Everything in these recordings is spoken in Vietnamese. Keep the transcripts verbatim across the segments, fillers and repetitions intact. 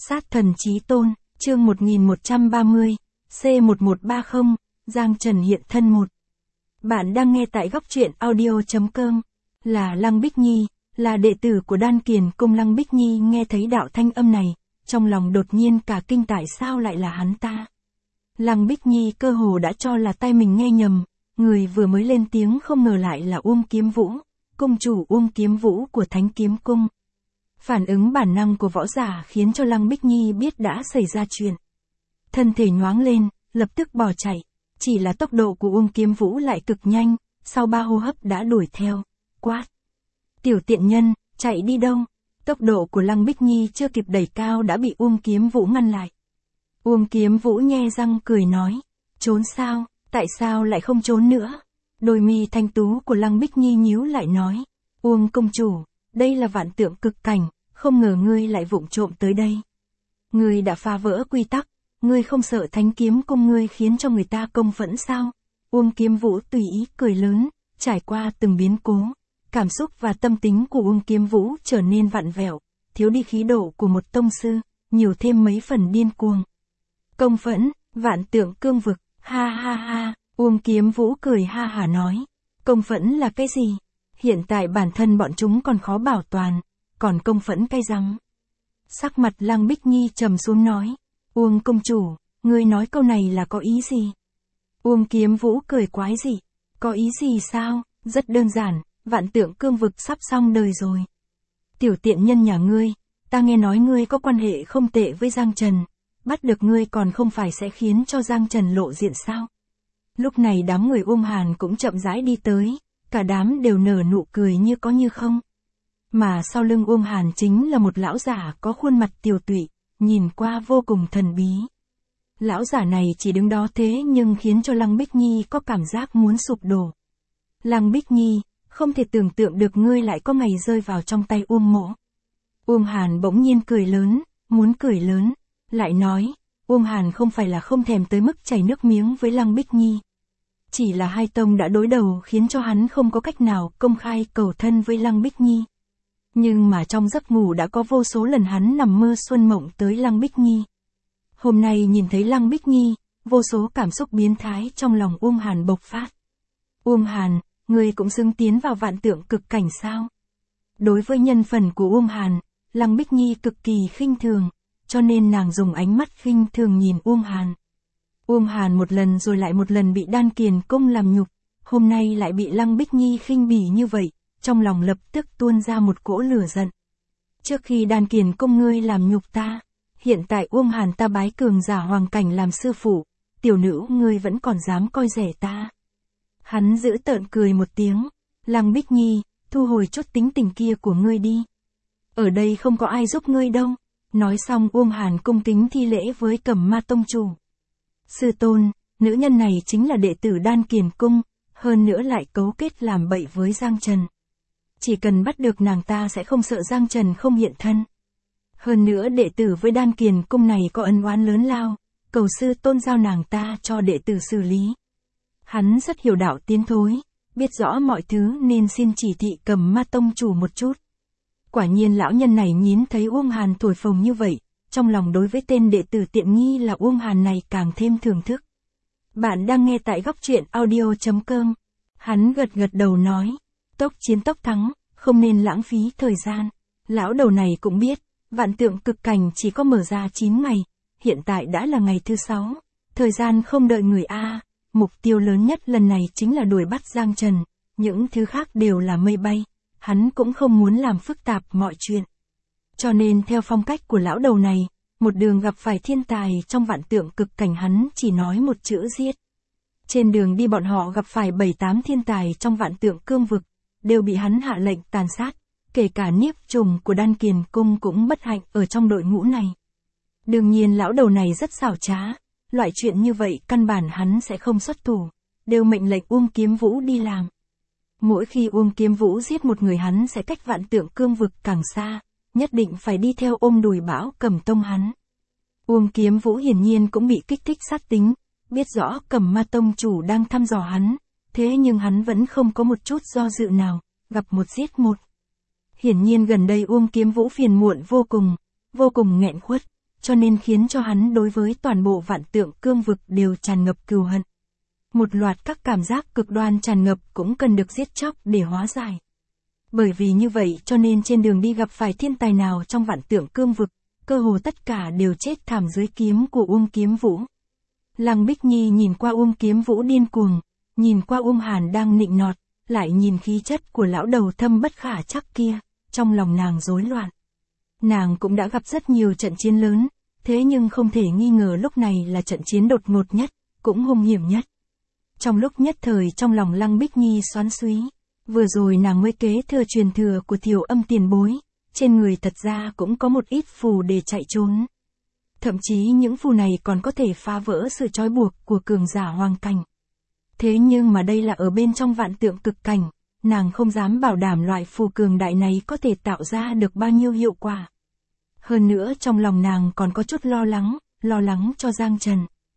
Sát thần chí tôn, chương một nghìn một trăm ba mươi, C một một ba không, Giang Trần hiện thân một. Bạn đang nghe tại góc truyện audio chấm com, là Lăng Bích Nhi, là đệ tử của Đan Kiền Cung. Lăng Bích Nhi nghe thấy đạo thanh âm này, trong lòng đột nhiên cả kinh, tại sao lại là hắn ta. Lăng Bích Nhi cơ hồ đã cho là tai mình nghe nhầm, người vừa mới lên tiếng không ngờ lại là Uông Kiếm Vũ, cung chủ Uông Kiếm Vũ của Thánh Kiếm Cung. Phản ứng bản năng của võ giả khiến cho Lăng Bích Nhi biết đã xảy ra chuyện. Thân thể nhoáng lên, lập tức bỏ chạy, chỉ là tốc độ của Uông Kiếm Vũ lại cực nhanh, sau ba hô hấp đã đuổi theo, quát. Tiểu tiện nhân, chạy đi đâu? Tốc độ của Lăng Bích Nhi chưa kịp đẩy cao đã bị Uông Kiếm Vũ ngăn lại. Uông Kiếm Vũ nhe răng cười nói, trốn sao, tại sao lại không trốn nữa? Đôi mi thanh tú của Lăng Bích Nhi nhíu lại nói, Uông công chủ, đây là vạn tượng cực cảnh, không ngờ ngươi lại vụng trộm tới đây. Ngươi đã phá vỡ quy tắc, ngươi không sợ Thánh Kiếm Cung ngươi khiến cho người ta công phẫn sao? Uông Kiếm Vũ tùy ý cười lớn, trải qua từng biến cố, cảm xúc và tâm tính của Uông Kiếm Vũ trở nên vặn vẹo, thiếu đi khí độ của một tông sư, nhiều thêm mấy phần điên cuồng. Công phẫn, vạn tượng cương vực, ha ha ha, Uông Kiếm Vũ cười ha hả nói, công phẫn là cái gì? Hiện tại bản thân bọn chúng còn khó bảo toàn, còn công phẫn cái răng. Sắc mặt Lăng Bích Nhi trầm xuống nói, Uông công chủ, ngươi nói câu này là có ý gì? Uông Kiếm Vũ cười quái dị, có ý gì sao? Rất đơn giản, vạn tượng cương vực sắp xong đời rồi. Tiểu tiện nhân nhà ngươi, ta nghe nói ngươi có quan hệ không tệ với Giang Trần, bắt được ngươi còn không phải sẽ khiến cho Giang Trần lộ diện sao? Lúc này đám người Uông Hàn cũng chậm rãi đi tới, cả đám đều nở nụ cười như có như không. Mà sau lưng Uông Hàn chính là một lão giả có khuôn mặt tiều tụy, nhìn qua vô cùng thần bí. Lão giả này chỉ đứng đó thế nhưng khiến cho Lăng Bích Nhi có cảm giác muốn sụp đổ. Lăng Bích Nhi, không thể tưởng tượng được ngươi lại có ngày rơi vào trong tay Uông Mỗ. Uông Hàn bỗng nhiên cười lớn, muốn cười lớn, lại nói, Uông Hàn không phải là không thèm tới mức chảy nước miếng với Lăng Bích Nhi. Chỉ là hai tông đã đối đầu khiến cho hắn không có cách nào công khai cầu thân với Lăng Bích Nhi. Nhưng mà trong giấc ngủ đã có vô số lần hắn nằm mơ xuân mộng tới Lăng Bích Nhi. Hôm nay nhìn thấy Lăng Bích Nhi, vô số cảm xúc biến thái trong lòng Uông Hàn bộc phát. Uông Hàn, ngươi cũng xứng tiến vào vạn tượng cực cảnh sao? Đối với nhân phần của Uông Hàn, Lăng Bích Nhi cực kỳ khinh thường, cho nên nàng dùng ánh mắt khinh thường nhìn Uông Hàn. Uông Hàn một lần rồi lại một lần bị Đan Kiền Cung làm nhục, hôm nay lại bị Lăng Bích Nhi khinh bỉ như vậy, trong lòng lập tức tuôn ra một cỗ lửa giận. Trước khi Đan Kiền Cung ngươi làm nhục ta, hiện tại Uông Hàn ta bái cường giả hoàng cảnh làm sư phụ, tiểu nữ ngươi vẫn còn dám coi rẻ ta. Hắn giễu tợn cười một tiếng, Lăng Bích Nhi, thu hồi chút tính tình kia của ngươi đi. Ở đây không có ai giúp ngươi đâu. Nói xong Uông Hàn cung kính thi lễ với Cẩm Ma tông chủ. Sư tôn, nữ nhân này chính là đệ tử Đan Kiền Cung, hơn nữa lại cấu kết làm bậy với Giang Trần. Chỉ cần bắt được nàng ta sẽ không sợ Giang Trần không hiện thân. Hơn nữa đệ tử với Đan Kiền Cung này có ân oán lớn lao, cầu sư tôn giao nàng ta cho đệ tử xử lý. Hắn rất hiểu đạo tiến thối, biết rõ mọi thứ nên xin chỉ thị Cẩm Ma tông chủ một chút. Quả nhiên lão nhân này nhìn thấy Uông Hàn thổi phồng như vậy, trong lòng đối với tên đệ tử tiện nghi là Uông Hàn này càng thêm thưởng thức. Bạn đang nghe tại góc truyện audio chấm com. Hắn gật gật đầu nói, tốc chiến tốc thắng, không nên lãng phí thời gian. Lão đầu này cũng biết, vạn tượng cực cảnh chỉ có mở ra chín ngày, hiện tại đã là ngày thứ sáu, thời gian không đợi người A, mục tiêu lớn nhất lần này chính là đuổi bắt Giang Trần, những thứ khác đều là mây bay. Hắn cũng không muốn làm phức tạp mọi chuyện. Cho nên theo phong cách của lão đầu này, một đường gặp phải thiên tài trong vạn tượng cực cảnh hắn chỉ nói một chữ giết. Trên đường đi bọn họ gặp phải bảy tám thiên tài trong vạn tượng cương vực, đều bị hắn hạ lệnh tàn sát, kể cả Niếp Trùng của Đan Kiền Cung cũng bất hạnh ở trong đội ngũ này. Đương nhiên lão đầu này rất xảo trá, loại chuyện như vậy căn bản hắn sẽ không xuất thủ, đều mệnh lệnh Uông Kiếm Vũ đi làm. Mỗi khi Uông Kiếm Vũ giết một người hắn sẽ cách vạn tượng cương vực càng xa, nhất định phải đi theo ôm đùi bão Cẩm tông hắn. Uông Kiếm Vũ hiển nhiên cũng bị kích thích sát tính, biết rõ Cẩm Ma tông chủ đang thăm dò hắn, thế nhưng hắn vẫn không có một chút do dự nào, gặp một giết một. Hiển nhiên gần đây Uông Kiếm Vũ phiền muộn vô cùng, vô cùng nghẹn khuất, cho nên khiến cho hắn đối với toàn bộ vạn tượng cương vực đều tràn ngập cừu hận. Một loạt các cảm giác cực đoan tràn ngập cũng cần được giết chóc để hóa giải. Bởi vì như vậy cho nên trên đường đi gặp phải thiên tài nào trong vạn tượng cương vực, cơ hồ tất cả đều chết thảm dưới kiếm của Uông Kiếm Vũ. Lăng Bích Nhi nhìn qua Uông Kiếm Vũ điên cuồng, nhìn qua Uông Hàn đang nịnh nọt, lại nhìn khí chất của lão đầu thâm bất khả trắc kia, trong lòng nàng rối loạn. Nàng cũng đã gặp rất nhiều trận chiến lớn, thế nhưng không thể nghi ngờ lúc này là trận chiến đột ngột nhất, cũng hung hiểm nhất. Trong lúc nhất thời trong lòng Lăng Bích Nhi xoắn xuý, vừa rồi nàng mới kế thừa truyền thừa của Thiểu Âm tiền bối, trên người thật ra cũng có một ít phù để chạy trốn. Thậm chí những phù này còn có thể phá vỡ sự trói buộc của cường giả hoàng cảnh. Thế nhưng mà đây là ở bên trong vạn tượng cực cảnh, nàng không dám bảo đảm loại phù cường đại này có thể tạo ra được bao nhiêu hiệu quả. Hơn nữa trong lòng nàng còn có chút lo lắng, lo lắng cho Giang Trần.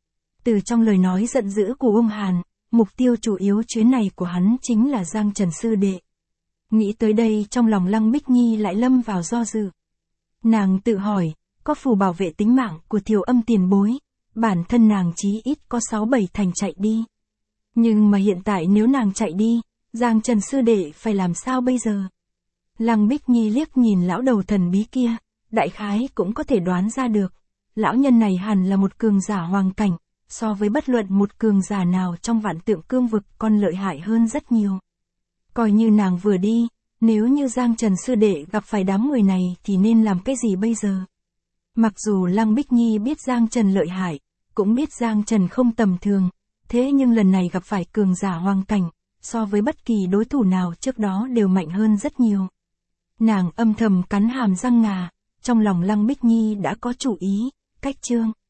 Từ trong lời nói giận dữ của Uông Hàn, mục tiêu chủ yếu chuyến này của hắn chính là Giang Trần sư đệ. Nghĩ tới đây trong lòng Lăng Bích Nhi lại lâm vào do dự. Nàng tự hỏi, có phù bảo vệ tính mạng của Thiểu Âm tiền bối, bản thân nàng chí ít có sáu bảy thành chạy đi. Nhưng mà hiện tại nếu nàng chạy đi, Giang Trần sư đệ phải làm sao bây giờ? Lăng Bích Nhi liếc nhìn lão đầu thần bí kia, đại khái cũng có thể đoán ra được. Lão nhân này hẳn là một cường giả hoàng cảnh, so với bất luận một cường giả nào trong vạn tượng cương vực còn lợi hại hơn rất nhiều. Coi như nàng vừa đi, nếu như Giang Trần sư đệ gặp phải đám người này thì nên làm cái gì bây giờ? Mặc dù Lăng Bích Nhi biết Giang Trần lợi hại, cũng biết Giang Trần không tầm thường, thế nhưng lần này gặp phải cường giả hoàng cảnh, so với bất kỳ đối thủ nào trước đó đều mạnh hơn rất nhiều. Nàng âm thầm cắn hàm răng ngà, trong lòng Lăng Bích Nhi đã có chủ ý, cách chương.